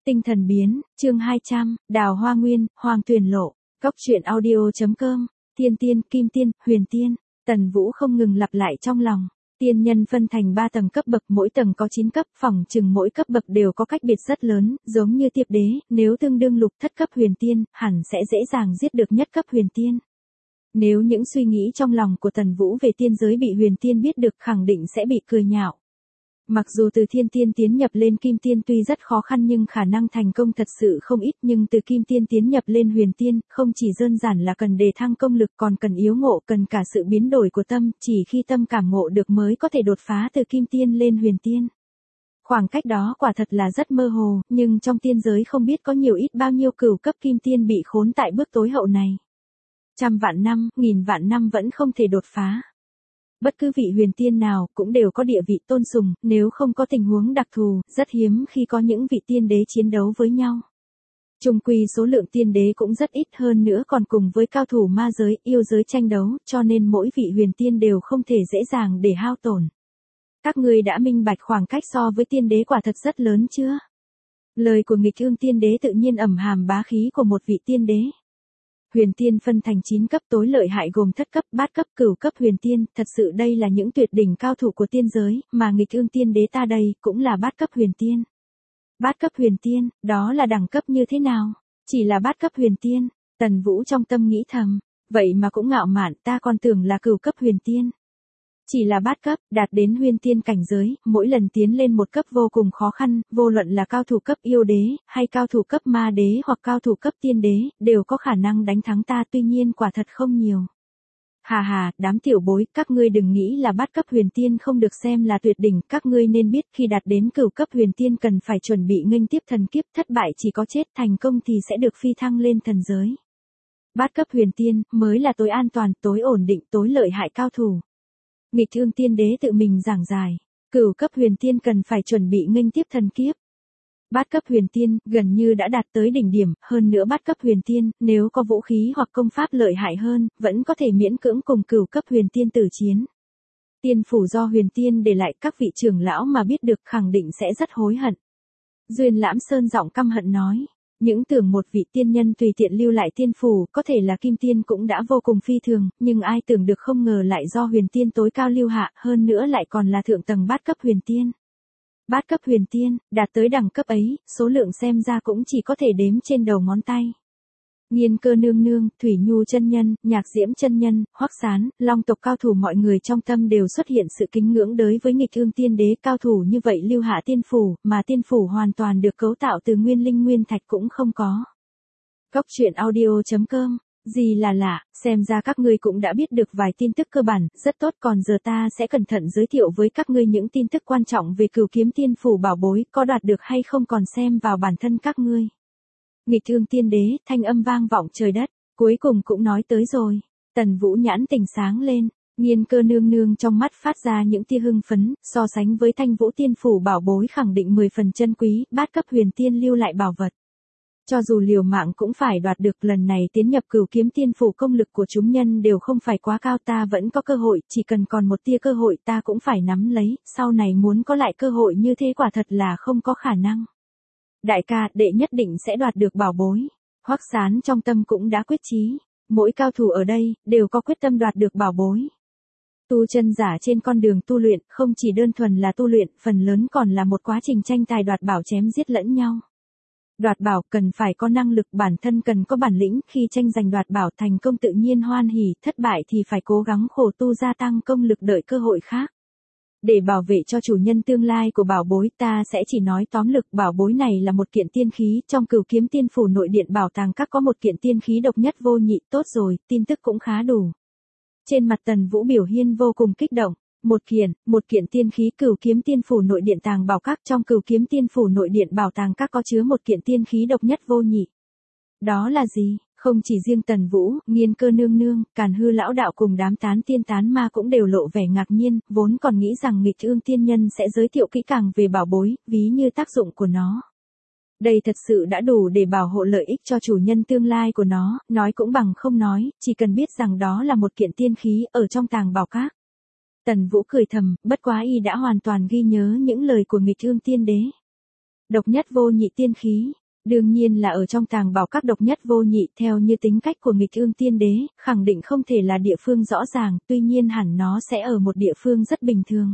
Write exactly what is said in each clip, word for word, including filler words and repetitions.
Tinh thần biến, chương hai trăm, Đào Hoa Nguyên, Hoàng Tuyền Lộ, Cốc truyện audio.com, Tiên Tiên, Kim Tiên, Huyền Tiên, Tần Vũ không ngừng lặp lại trong lòng. Tiên nhân phân thành ba tầng cấp bậc, mỗi tầng có chín cấp, phỏng chừng mỗi cấp bậc đều có cách biệt rất lớn, giống như Tiệp Đế, nếu tương đương lục thất cấp huyền tiên, hẳn sẽ dễ dàng giết được nhất cấp huyền tiên. Nếu những suy nghĩ trong lòng của Tần Vũ về tiên giới bị huyền tiên biết được, khẳng định sẽ bị cười nhạo. Mặc dù từ thiên tiên tiến nhập lên kim tiên tuy rất khó khăn nhưng khả năng thành công thật sự không ít, nhưng từ kim tiên tiến nhập lên huyền tiên, không chỉ đơn giản là cần đề thăng công lực còn cần yếu ngộ, cần cả sự biến đổi của tâm, chỉ khi tâm cảm ngộ được mới có thể đột phá từ kim tiên lên huyền tiên. Khoảng cách đó quả thật là rất mơ hồ, nhưng trong tiên giới không biết có nhiều ít bao nhiêu cửu cấp kim tiên bị khốn tại bước tối hậu này. Trăm vạn năm, nghìn vạn năm vẫn không thể đột phá. Bất cứ vị huyền tiên nào cũng đều có địa vị tôn sùng, nếu không có tình huống đặc thù, rất hiếm khi có những vị tiên đế chiến đấu với nhau. Chung quy số lượng tiên đế cũng rất ít, hơn nữa còn cùng với cao thủ ma giới, yêu giới tranh đấu, cho nên mỗi vị huyền tiên đều không thể dễ dàng để hao tổn. Các ngươi đã minh bạch khoảng cách so với tiên đế quả thật rất lớn chưa? Lời của nghịch ương tiên đế tự nhiên ẩn hàm bá khí của một vị tiên đế. Huyền tiên phân thành chín cấp, tối lợi hại gồm thất cấp, bát cấp, cửu cấp huyền tiên, thật sự đây là những tuyệt đỉnh cao thủ của tiên giới, mà nghịch ương tiên đế ta đây cũng là bát cấp huyền tiên. Bát cấp huyền tiên, đó là đẳng cấp như thế nào? Chỉ là bát cấp huyền tiên, Tần Vũ trong tâm nghĩ thầm, vậy mà cũng ngạo mạn, ta còn tưởng là cửu cấp huyền tiên. Chỉ là bát cấp, đạt đến huyền tiên cảnh giới, mỗi lần tiến lên một cấp vô cùng khó khăn, vô luận là cao thủ cấp yêu đế, hay cao thủ cấp ma đế hoặc cao thủ cấp tiên đế, đều có khả năng đánh thắng ta, tuy nhiên quả thật không nhiều. Hà hà, đám tiểu bối, các ngươi đừng nghĩ là bát cấp huyền tiên không được xem là tuyệt đỉnh, các ngươi nên biết khi đạt đến cửu cấp huyền tiên cần phải chuẩn bị nghênh tiếp thần kiếp, thất bại chỉ có chết, thành công thì sẽ được phi thăng lên thần giới. Bát cấp huyền tiên mới là tối an toàn, tối ổn định, tối lợi hại cao thủ. Nghịch ương tiên đế tự mình giảng giải, cửu cấp huyền tiên cần phải chuẩn bị nghênh tiếp thần kiếp. Bát cấp huyền tiên gần như đã đạt tới đỉnh điểm, hơn nữa bát cấp huyền tiên nếu có vũ khí hoặc công pháp lợi hại hơn, vẫn có thể miễn cưỡng cùng cửu cấp huyền tiên tử chiến. Tiên phủ do huyền tiên để lại, các vị trưởng lão mà biết được khẳng định sẽ rất hối hận. Duyên Lãm Sơn giọng căm hận nói. Những tưởng một vị tiên nhân tùy tiện lưu lại tiên phủ, có thể là kim tiên cũng đã vô cùng phi thường, nhưng ai tưởng được không ngờ lại do huyền tiên tối cao lưu hạ, hơn nữa lại còn là thượng tầng bát cấp huyền tiên. Bát cấp huyền tiên, đạt tới đẳng cấp ấy, số lượng xem ra cũng chỉ có thể đếm trên đầu ngón tay. Nhiên Cơ nương nương, Thủy Nhu chân nhân, Nhạc Diễm chân nhân, Hoắc Sán, Long tộc cao thủ, mọi người trong tâm đều xuất hiện sự kính ngưỡng đối với nghịch ương tiên đế. Cao thủ như vậy lưu hạ tiên phủ, mà tiên phủ hoàn toàn được cấu tạo từ nguyên linh nguyên thạch cũng không có. Cốc truyện audio.com, gì là lạ, xem ra các ngươi cũng đã biết được vài tin tức cơ bản, rất tốt, còn giờ ta sẽ cẩn thận giới thiệu với các ngươi những tin tức quan trọng về Cửu Kiếm Tiên phủ bảo bối, có đoạt được hay không còn xem vào bản thân các ngươi. Nghịch ương tiên đế, thanh âm vang vọng trời đất, cuối cùng cũng nói tới rồi. Tần Vũ nhãn tỉnh sáng lên, Nhiên Cơ nương nương trong mắt phát ra những tia hưng phấn, so sánh với Thanh Vũ tiên phủ bảo bối khẳng định mười phần chân quý, bát cấp huyền tiên lưu lại bảo vật. Cho dù liều mạng cũng phải đoạt được, lần này tiến nhập Cửu Kiếm Tiên phủ công lực của chúng nhân đều không phải quá cao, ta vẫn có cơ hội, chỉ cần còn một tia cơ hội ta cũng phải nắm lấy, sau này muốn có lại cơ hội như thế quả thật là không có khả năng. Đại ca, đệ nhất định sẽ đoạt được bảo bối. Hoắc Sán trong tâm cũng đã quyết chí. Mỗi cao thủ ở đây, đều có quyết tâm đoạt được bảo bối. Tu chân giả trên con đường tu luyện, không chỉ đơn thuần là tu luyện, phần lớn còn là một quá trình tranh tài đoạt bảo, chém giết lẫn nhau. Đoạt bảo cần phải có năng lực, bản thân cần có bản lĩnh, khi tranh giành đoạt bảo thành công tự nhiên hoan hỉ, thất bại thì phải cố gắng khổ tu gia tăng công lực, đợi cơ hội khác. Để bảo vệ cho chủ nhân tương lai của bảo bối, ta sẽ chỉ nói tóm lược, bảo bối này là một kiện tiên khí, trong Cửu Kiếm Tiên phủ nội điện bảo tàng các có một kiện tiên khí độc nhất vô nhị, tốt rồi, tin tức cũng khá đủ. Trên mặt Tần Vũ biểu hiện vô cùng kích động, một kiện, một kiện tiên khí Cửu Kiếm Tiên phủ nội điện tàng bảo các, trong Cửu Kiếm Tiên phủ nội điện bảo tàng các có chứa một kiện tiên khí độc nhất vô nhị. Đó là gì? Không chỉ riêng Tần Vũ, Nhiên Cơ nương nương, Càn Hư lão đạo cùng đám tán tiên tán ma cũng đều lộ vẻ ngạc nhiên, vốn còn nghĩ rằng nghịch ương tiên nhân sẽ giới thiệu kỹ càng về bảo bối, ví như tác dụng của nó. Đây thật sự đã đủ để bảo hộ lợi ích cho chủ nhân tương lai của nó, nói cũng bằng không nói, chỉ cần biết rằng đó là một kiện tiên khí ở trong tàng bảo các. Tần Vũ cười thầm, bất quá y đã hoàn toàn ghi nhớ những lời của nghịch ương tiên đế. Độc nhất vô nhị tiên khí. Đương nhiên là ở trong tàng bảo các độc nhất vô nhị, theo như tính cách của nghịch ương tiên đế, khẳng định không thể là địa phương rõ ràng, tuy nhiên hẳn nó sẽ ở một địa phương rất bình thường.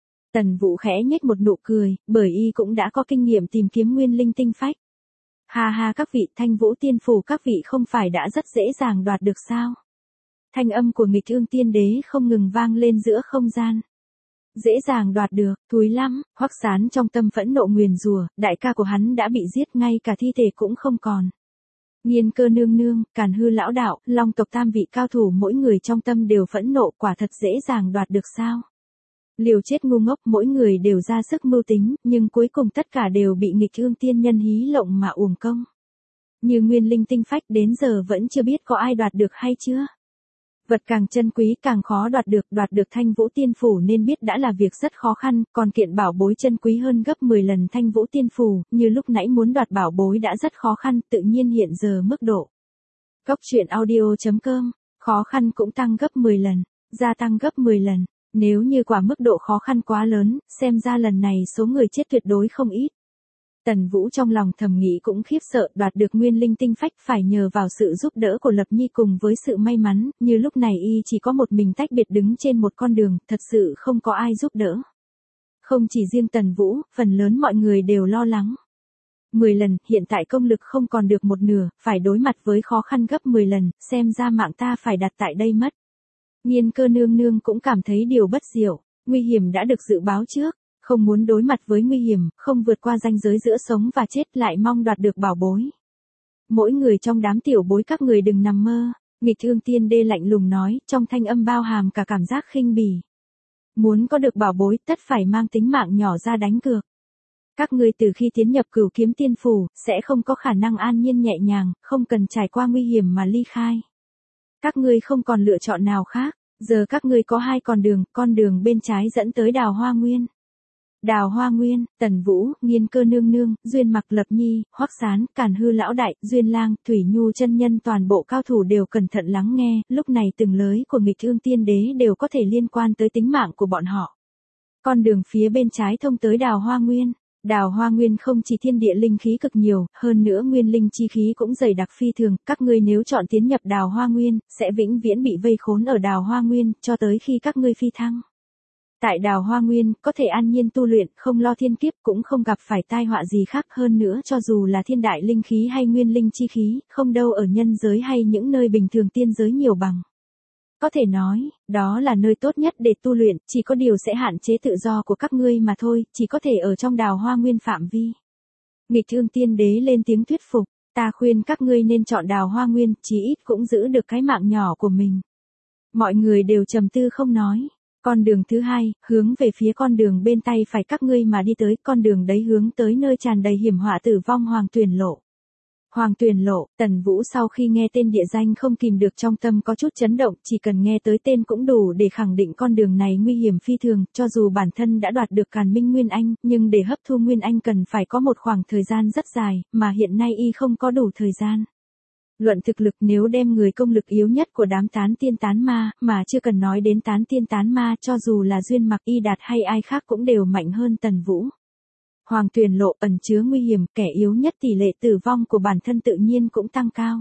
Tần Vũ khẽ nhếch một nụ cười, bởi y cũng đã có kinh nghiệm tìm kiếm nguyên linh tinh phách. Ha ha, các vị, Thanh Vũ tiên phủ các vị không phải đã rất dễ dàng đoạt được sao? Thanh âm của nghịch ương tiên đế không ngừng vang lên giữa không gian. Dễ dàng đoạt được, thúi lắm. Hoắc Sán trong tâm phẫn nộ nguyền rủa, đại ca của hắn đã bị giết, ngay cả thi thể cũng không còn. Nhiên Cơ nương nương, Càn Hư lão đạo, Long tộc tam vị cao thủ mỗi người trong tâm đều phẫn nộ, quả thật dễ dàng đoạt được sao? Liều chết ngu ngốc, mỗi người đều ra sức mưu tính, nhưng cuối cùng tất cả đều bị nghịch ương tiên nhân hí lộng mà uổng công. Như nguyên linh tinh phách đến giờ vẫn chưa biết có ai đoạt được hay chưa? Vật càng chân quý càng khó đoạt được, đoạt được Thanh Vũ tiên phủ nên biết đã là việc rất khó khăn, còn kiện bảo bối chân quý hơn gấp mười lần Thanh Vũ tiên phủ, như lúc nãy muốn đoạt bảo bối đã rất khó khăn, tự nhiên hiện giờ mức độ. Góc truyện audio chấm com, khó khăn cũng tăng gấp mười lần, gia tăng gấp mười lần, nếu như quả mức độ khó khăn quá lớn, xem ra lần này số người chết tuyệt đối không ít. Tần Vũ trong lòng thầm nghĩ cũng khiếp sợ, đoạt được nguyên linh tinh phách phải nhờ vào sự giúp đỡ của Lập Nhi cùng với sự may mắn, như lúc này y chỉ có một mình tách biệt đứng trên một con đường, thật sự không có ai giúp đỡ. Không chỉ riêng Tần Vũ, phần lớn mọi người đều lo lắng. mười lần, hiện tại công lực không còn được một nửa, phải đối mặt với khó khăn gấp mười lần, xem ra mạng ta phải đặt tại đây mất. Nhiên Cơ nương nương cũng cảm thấy điều bất diệu, nguy hiểm đã được dự báo trước. Không muốn đối mặt với nguy hiểm, không vượt qua ranh giới giữa sống và chết, lại mong đoạt được bảo bối. Mỗi người trong đám tiểu bối các người đừng nằm mơ, nghịch ương tiên đế lạnh lùng nói, trong thanh âm bao hàm cả cảm giác khinh bỉ. Muốn có được bảo bối, tất phải mang tính mạng nhỏ ra đánh cược. Các ngươi từ khi tiến nhập Cửu Kiếm Tiên phủ, sẽ không có khả năng an nhiên nhẹ nhàng, không cần trải qua nguy hiểm mà ly khai. Các ngươi không còn lựa chọn nào khác, giờ các ngươi có hai con đường, con đường bên trái dẫn tới Đào Hoa Nguyên. Đào Hoa Nguyên, Tần Vũ, Nhiên Cơ nương nương, Duyên Mặc, Lập Nhi, Hoắc Sán, Càn Hư lão đại, Duyên Lang, Thủy Nhu chân nhân, toàn bộ cao thủ đều cẩn thận lắng nghe, lúc này từng lời của nghịch ương tiên đế đều có thể liên quan tới tính mạng của bọn họ. Con đường phía bên trái thông tới Đào Hoa Nguyên. Đào Hoa Nguyên không chỉ thiên địa linh khí cực nhiều, hơn nữa nguyên linh chi khí cũng dày đặc phi thường, các ngươi nếu chọn tiến nhập Đào Hoa Nguyên, sẽ vĩnh viễn bị vây khốn ở Đào Hoa Nguyên, cho tới khi các ngươi phi thăng. Tại Đào Hoa Nguyên, có thể an nhiên tu luyện, không lo thiên kiếp, cũng không gặp phải tai họa gì khác, hơn nữa cho dù là thiên đại linh khí hay nguyên linh chi khí, không đâu ở nhân giới hay những nơi bình thường tiên giới nhiều bằng. Có thể nói, đó là nơi tốt nhất để tu luyện, chỉ có điều sẽ hạn chế tự do của các ngươi mà thôi, chỉ có thể ở trong Đào Hoa Nguyên phạm vi. Nghịch ương tiên đế lên tiếng thuyết phục, ta khuyên các ngươi nên chọn Đào Hoa Nguyên, chí ít cũng giữ được cái mạng nhỏ của mình. Mọi người đều trầm tư không nói. Con đường thứ hai, hướng về phía con đường bên tay phải các ngươi mà đi tới, con đường đấy hướng tới nơi tràn đầy hiểm họa tử vong Hoàng Tuyền Lộ. Hoàng Tuyền Lộ, Tần Vũ sau khi nghe tên địa danh không kìm được trong tâm có chút chấn động, chỉ cần nghe tới tên cũng đủ để khẳng định con đường này nguy hiểm phi thường, cho dù bản thân đã đoạt được Càn Minh Nguyên Anh, nhưng để hấp thu Nguyên Anh cần phải có một khoảng thời gian rất dài, mà hiện nay y không có đủ thời gian. Luận thực lực, nếu đem người công lực yếu nhất của đám tán tiên tán ma, mà chưa cần nói đến tán tiên tán ma, cho dù là Duyên Mặc, Y Đạt hay ai khác cũng đều mạnh hơn Tần Vũ. Hoàng Tuyền Lộ ẩn chứa nguy hiểm, kẻ yếu nhất tỷ lệ tử vong của bản thân tự nhiên cũng tăng cao.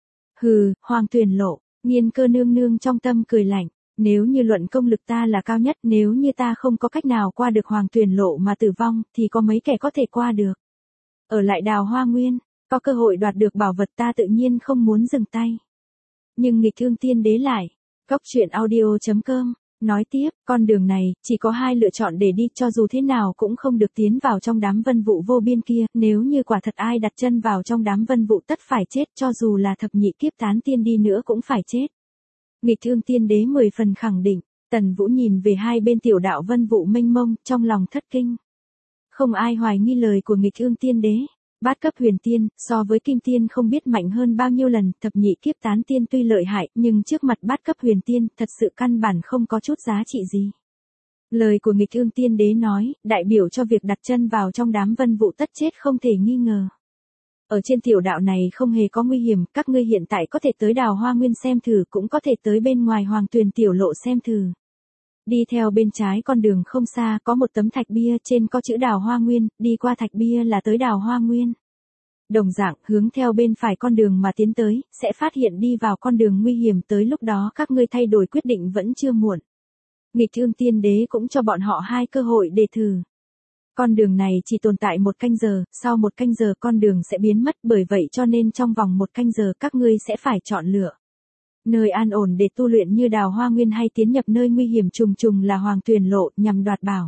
Hừ, Hoàng Tuyền Lộ, Nhiên Cơ nương nương trong tâm cười lạnh, nếu như luận công lực ta là cao nhất, nếu như ta không có cách nào qua được Hoàng Tuyền Lộ mà tử vong, thì có mấy kẻ có thể qua được. Ở lại Đào Hoa Nguyên, có cơ hội đoạt được bảo vật ta tự nhiên không muốn dừng tay. Nhưng nghịch ương tiên đế lại, góc truyện audio chấm com, nói tiếp, con đường này, chỉ có hai lựa chọn để đi, cho dù thế nào cũng không được tiến vào trong đám vân vụ vô biên kia, nếu như quả thật ai đặt chân vào trong đám vân vụ tất phải chết, cho dù là thập nhị kiếp tán tiên đi nữa cũng phải chết. Nghịch ương tiên đế mười phần khẳng định, Tần Vũ nhìn về hai bên tiểu đạo vân vụ mênh mông, trong lòng thất kinh. Không ai hoài nghi lời của nghịch ương tiên đế. Bát cấp huyền tiên, so với kim tiên không biết mạnh hơn bao nhiêu lần, thập nhị kiếp tán tiên tuy lợi hại, nhưng trước mặt bát cấp huyền tiên, thật sự căn bản không có chút giá trị gì. Lời của nghịch ương tiên đế nói, đại biểu cho việc đặt chân vào trong đám vân vụ tất chết không thể nghi ngờ. Ở trên tiểu đạo này không hề có nguy hiểm, các ngươi hiện tại có thể tới Đào Hoa Nguyên xem thử, cũng có thể tới bên ngoài Hoàng Tuyền tiểu lộ xem thử. Đi theo bên trái con đường không xa có một tấm thạch bia trên có chữ Đào Hoa Nguyên, đi qua thạch bia là tới Đào Hoa Nguyên. Đồng dạng, hướng theo bên phải con đường mà tiến tới, sẽ phát hiện đi vào con đường nguy hiểm, tới lúc đó các ngươi thay đổi quyết định vẫn chưa muộn. Nghịch Ương Tiên Đế cũng cho bọn họ hai cơ hội để thử. Con đường này chỉ tồn tại một canh giờ, sau một canh giờ con đường sẽ biến mất, bởi vậy cho nên trong vòng một canh giờ các ngươi sẽ phải chọn lựa. Nơi an ổn để tu luyện như Đào Hoa Nguyên hay tiến nhập nơi nguy hiểm trùng trùng là Hoàng Tuyền Lộ nhằm đoạt bảo.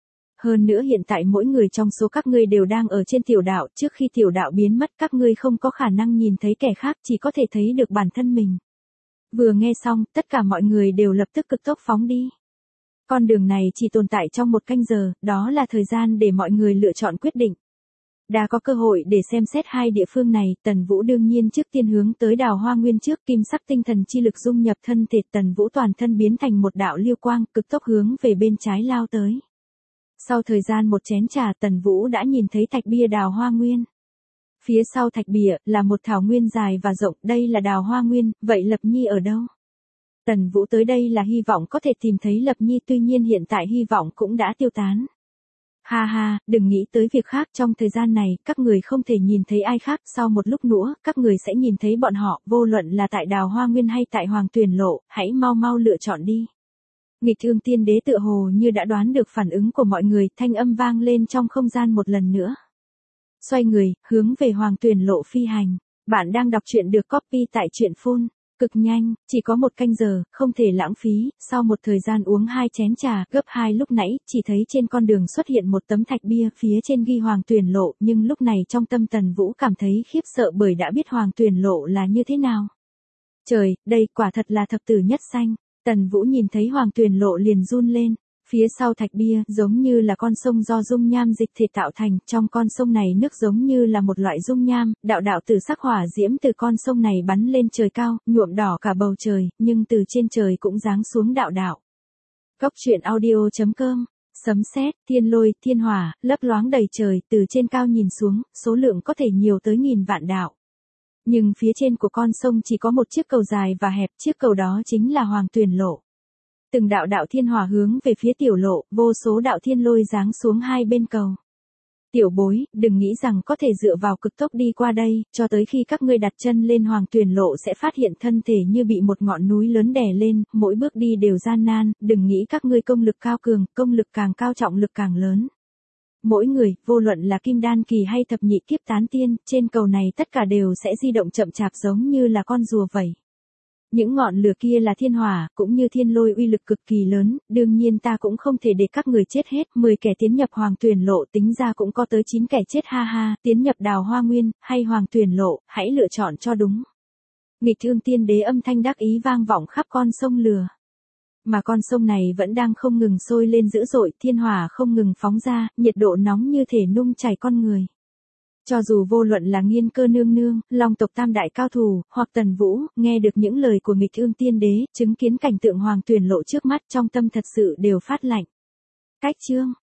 Hơn nữa hiện tại mỗi người trong số các ngươi đều đang ở trên tiểu đạo, trước khi tiểu đạo biến mất các ngươi không có khả năng nhìn thấy kẻ khác, chỉ có thể thấy được bản thân mình. Vừa nghe xong, tất cả mọi người đều lập tức cực tốc phóng đi. Con đường này chỉ tồn tại trong một canh giờ, đó là thời gian để mọi người lựa chọn quyết định. Đã có cơ hội để xem xét hai địa phương này, Tần Vũ đương nhiên trước tiên hướng tới Đào Hoa Nguyên trước, kim sắc tinh thần chi lực dung nhập thân thể, Tần Vũ toàn thân biến thành một đạo lưu quang, cực tốc hướng về bên trái lao tới. Sau thời gian một chén trà, Tần Vũ đã nhìn thấy thạch bia Đào Hoa Nguyên. Phía sau thạch bia là một thảo nguyên dài và rộng, đây là Đào Hoa Nguyên, vậy Lập Nhi ở đâu? Tần Vũ tới đây là hy vọng có thể tìm thấy Lập Nhi, tuy nhiên hiện tại hy vọng cũng đã tiêu tán. Ha ha, đừng nghĩ tới việc khác, trong thời gian này, các người không thể nhìn thấy ai khác, sau một lúc nữa, các người sẽ nhìn thấy bọn họ, vô luận là tại Đào Hoa Nguyên hay tại Hoàng Tuyền Lộ, hãy mau mau lựa chọn đi. Nghịch Ương Tiên Đế tựa hồ như đã đoán được phản ứng của mọi người, thanh âm vang lên trong không gian một lần nữa. Xoay người, hướng về Hoàng Tuyền Lộ phi hành. Bạn đang đọc truyện được copy tại truyện phun. Cực nhanh, chỉ có một canh giờ, không thể lãng phí, sau một thời gian uống hai chén trà, gấp hai lúc nãy, chỉ thấy trên con đường xuất hiện một tấm thạch bia, phía trên ghi Hoàng Tuyền Lộ, nhưng lúc này trong tâm Tần Vũ cảm thấy khiếp sợ bởi đã biết Hoàng Tuyền Lộ là như thế nào. Trời, đây quả thật là thập tử nhất sanh. Tần Vũ nhìn thấy Hoàng Tuyền Lộ liền run lên. Phía sau thạch bia giống như là con sông do dung nham dịch thể tạo thành, trong con sông này nước giống như là một loại dung nham, đạo đạo từ sắc hỏa diễm từ con sông này bắn lên trời cao, nhuộm đỏ cả bầu trời, nhưng từ trên trời cũng giáng xuống đạo đạo. Góc truyện audio chấm com, sấm sét, thiên lôi, thiên hỏa, lấp loáng đầy trời, từ trên cao nhìn xuống, số lượng có thể nhiều tới nghìn vạn đạo. Nhưng phía trên của con sông chỉ có một chiếc cầu dài và hẹp, chiếc cầu đó chính là Hoàng Tuyền Lộ. Từng đạo đạo thiên hỏa hướng về phía tiểu lộ, vô số đạo thiên lôi giáng xuống hai bên cầu. Tiểu bối, đừng nghĩ rằng có thể dựa vào cực tốc đi qua đây, cho tới khi các ngươi đặt chân lên Hoàng Tuyền Lộ sẽ phát hiện thân thể như bị một ngọn núi lớn đè lên, mỗi bước đi đều gian nan, đừng nghĩ các ngươi công lực cao cường, công lực càng cao trọng lực càng lớn. Mỗi người, vô luận là kim đan kỳ hay thập nhị kiếp tán tiên, trên cầu này tất cả đều sẽ di động chậm chạp giống như là con rùa vậy. Những ngọn lửa kia là thiên hỏa, cũng như thiên lôi uy lực cực kỳ lớn, đương nhiên ta cũng không thể để các người chết hết, mười kẻ tiến nhập Hoàng Tuyền Lộ tính ra cũng có tới chín kẻ chết ha ha, tiến nhập Đào Hoa Nguyên, hay Hoàng Tuyền Lộ, hãy lựa chọn cho đúng. Nghịch Ương Tiên Đế âm thanh đắc ý vang vọng khắp con sông lửa. Mà con sông này vẫn đang không ngừng sôi lên dữ dội, thiên hỏa không ngừng phóng ra, nhiệt độ nóng như thể nung chảy con người. Cho dù vô luận là Nghiên Cơ nương nương, Long tộc tam đại cao thủ, hoặc Tần Vũ, nghe được những lời của Nghịch Ương Tiên Đế, chứng kiến cảnh tượng Hoàng Tuyền Lộ trước mắt trong tâm thật sự đều phát lạnh. Cách chương